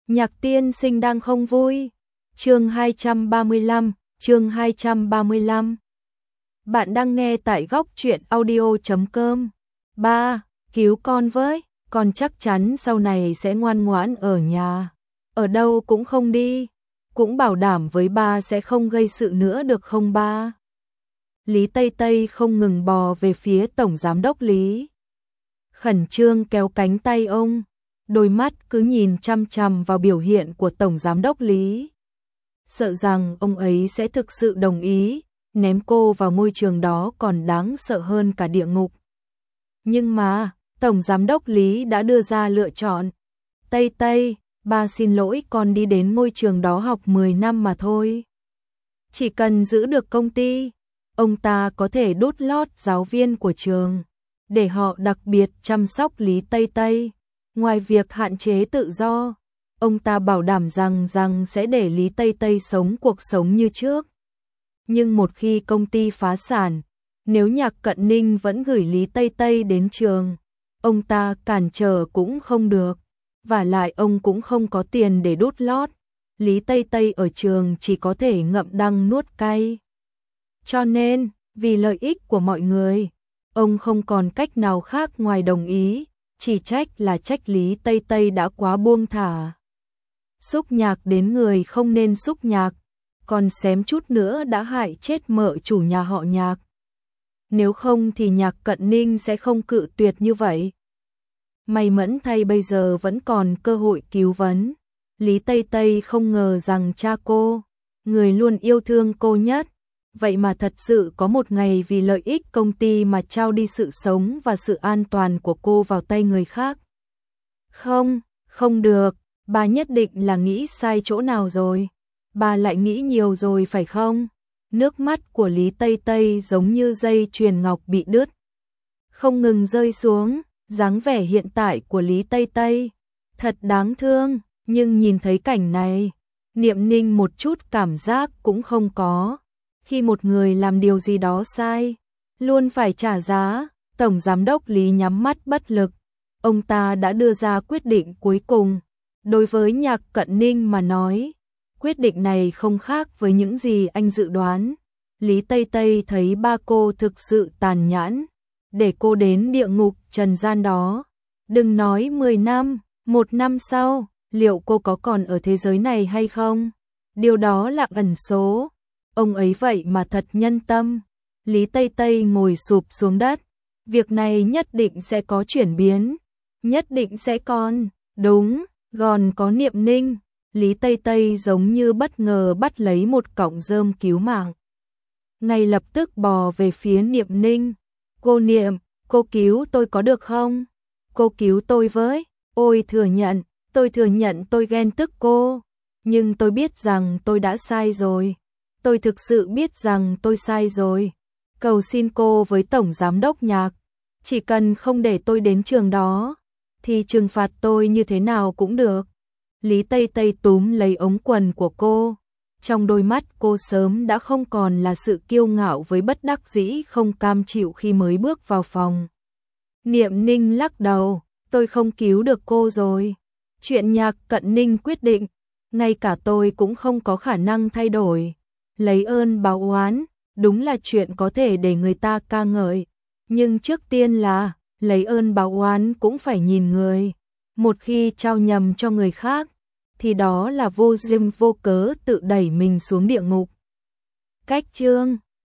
Nhạc tiên sinh đang không vui. Chương 235, chương 235. Bạn đang nghe tại góc truyện audio.com. Ba, cứu con với, con chắc chắn sau này sẽ ngoan ngoãn ở nhà. Ở đâu cũng không đi. Cũng bảo đảm với ba sẽ không gây sự nữa được không ba? Lý Tây Tây không ngừng bò về phía Tổng Giám đốc Lý. Khẩn trương kéo cánh tay ông, đôi mắt cứ nhìn chăm chăm vào biểu hiện của Tổng Giám đốc Lý. Sợ rằng ông ấy sẽ thực sự đồng ý, ném cô vào môi trường đó còn đáng sợ hơn cả địa ngục. Nhưng mà, Tổng Giám đốc Lý đã đưa ra lựa chọn. Tây Tây, ba xin lỗi, con đi đến môi trường đó học 10 năm mà thôi. Chỉ cần giữ được công ty, ông ta có thể đút lót giáo viên của trường, để họ đặc biệt chăm sóc Lý Tây Tây. Ngoài việc hạn chế tự do, ông ta bảo đảm rằng sẽ để Lý Tây Tây sống cuộc sống như trước. Nhưng một khi công ty phá sản, nếu Nhạc Cận Ninh vẫn gửi Lý Tây Tây đến trường, ông ta cản trở cũng không được. Vả lại ông cũng không có tiền để đút lót. Lý Tây Tây ở trường chỉ có thể ngậm đắng nuốt cay. Cho nên, vì lợi ích của mọi người, ông không còn cách nào khác ngoài đồng ý, chỉ trách là trách Lý Tây Tây đã quá buông thả. Xúc Nhạc đến người không nên xúc Nhạc, còn xém chút nữa đã hại chết mợ chủ nhà họ Nhạc. Nếu không thì Nhạc Cận Ninh sẽ không cự tuyệt như vậy. May mẫn thay bây giờ vẫn còn cơ hội cứu vấn. Lý Tây Tây không ngờ rằng cha cô, người luôn yêu thương cô nhất, vậy mà thật sự có một ngày vì lợi ích công ty mà trao đi sự sống và sự an toàn của cô vào tay người khác. Không, không được, bà nhất định là nghĩ sai chỗ nào rồi. Bà lại nghĩ nhiều rồi phải không? Nước mắt của Lý Tây Tây giống như dây chuyền ngọc bị đứt, không ngừng rơi xuống. Dáng vẻ hiện tại của Lý Tây Tây thật đáng thương, nhưng nhìn thấy cảnh này, Niệm Ninh một chút cảm giác cũng không có. Khi một người làm điều gì đó sai, luôn phải trả giá. Tổng Giám đốc Lý nhắm mắt bất lực. Ông ta đã đưa ra quyết định cuối cùng. Đối với Nhạc Cận Ninh mà nói, quyết định này không khác với những gì anh dự đoán. Lý Tây Tây thấy ba cô thực sự tàn nhẫn, để cô đến địa ngục trần gian đó. Đừng nói 10 năm, 1 năm sau, liệu cô có còn ở thế giới này hay không? Điều đó là ẩn số. Ông ấy vậy mà thật nhân tâm. Lý Tây Tây ngồi sụp xuống đất. Việc này nhất định sẽ có chuyển biến. Nhất định sẽ còn. Đúng, còn có Niệm Ninh. Lý Tây Tây giống như bất ngờ bắt lấy một cọng rơm cứu mạng. Ngay lập tức bò về phía Niệm Ninh. Cô Niệm, cô cứu tôi có được không? Cô cứu tôi với. Ôi thừa nhận tôi ghen tức cô. Nhưng tôi biết rằng tôi đã sai rồi. Tôi thực sự biết rằng tôi sai rồi. Cầu xin cô với Tổng Giám đốc Nhạc. Chỉ cần không để tôi đến trường đó, thì trừng phạt tôi như thế nào cũng được. Lý Tây Tây túm lấy ống quần của cô. Trong đôi mắt cô sớm đã không còn là sự kiêu ngạo với bất đắc dĩ không cam chịu khi mới bước vào phòng. Niệm Ninh lắc đầu, tôi không cứu được cô rồi. Chuyện Nhạc Cận Ninh quyết định, ngay cả tôi cũng không có khả năng thay đổi. Lấy ơn báo oán, đúng là chuyện có thể để người ta ca ngợi. Nhưng trước tiên là, lấy ơn báo oán cũng phải nhìn người. Một khi trao nhầm cho người khác, thì đó là vô duyên vô cớ tự đẩy mình xuống địa ngục. Cách chương